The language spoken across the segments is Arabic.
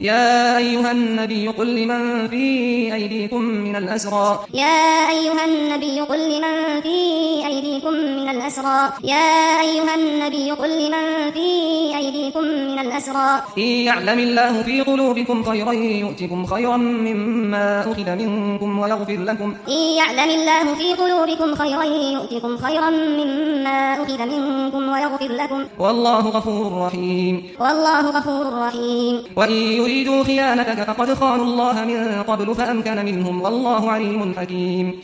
يا أيها النبي قل لمن في أيديكم من الأسرى إن يعلم الله في قلوبكم خيرا يؤتكم خيرا مما أخذ منكم ويغفر لكم والله غفور رحيم وإن يريدوا خيانتك فقد خانوا الله من قبل فأمكن منهم والله عليم حكيم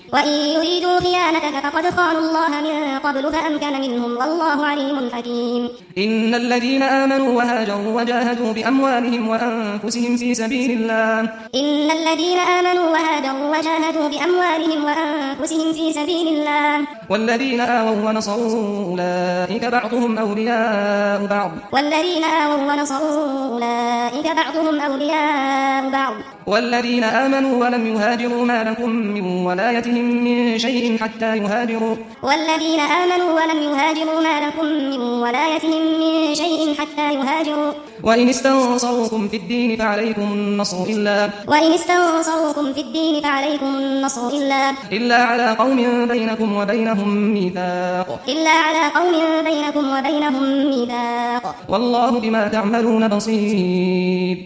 إن الذين آمنوا وهاجروا وجاهدوا بأموالهم وأنفسهم في سبيل الله والذين آووا ونصروا أولئك بعضهم أولياء بعض والذين آمنوا ولم يهاجروا ما لكم من ولايتهم من شيء حتى يهاجروا وإن استنصروكم في الدين فعليكم النصر إلا على قوم بينكم وبينهم ميثاق والله بما تعملون بصير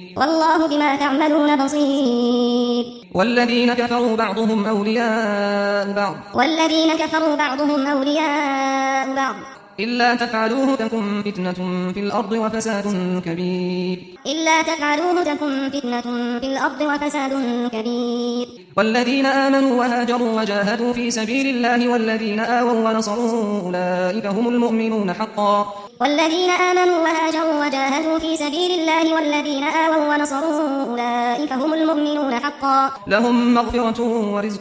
والذين كفروا بعضهم أولياء بعض إلا تفعلوه تكن فتنة في الأرض وفساد كبير والذين آمنوا وهاجروا وجاهدوا في سبيل الله والذين آووا ونصروا أولئك هم المؤمنون حقا لهم مغفرة ورزق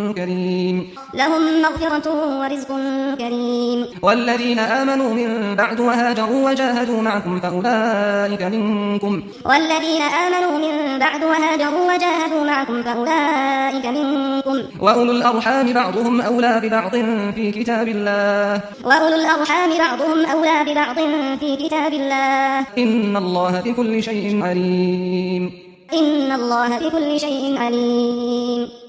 كريم والذين آمنوا من بعد وهاجروا وجاهدوا معكم فأولئك منكم وأولو الأرحام بعضهم أولى ببعض في كتاب الله إن الله بكل شيء عليم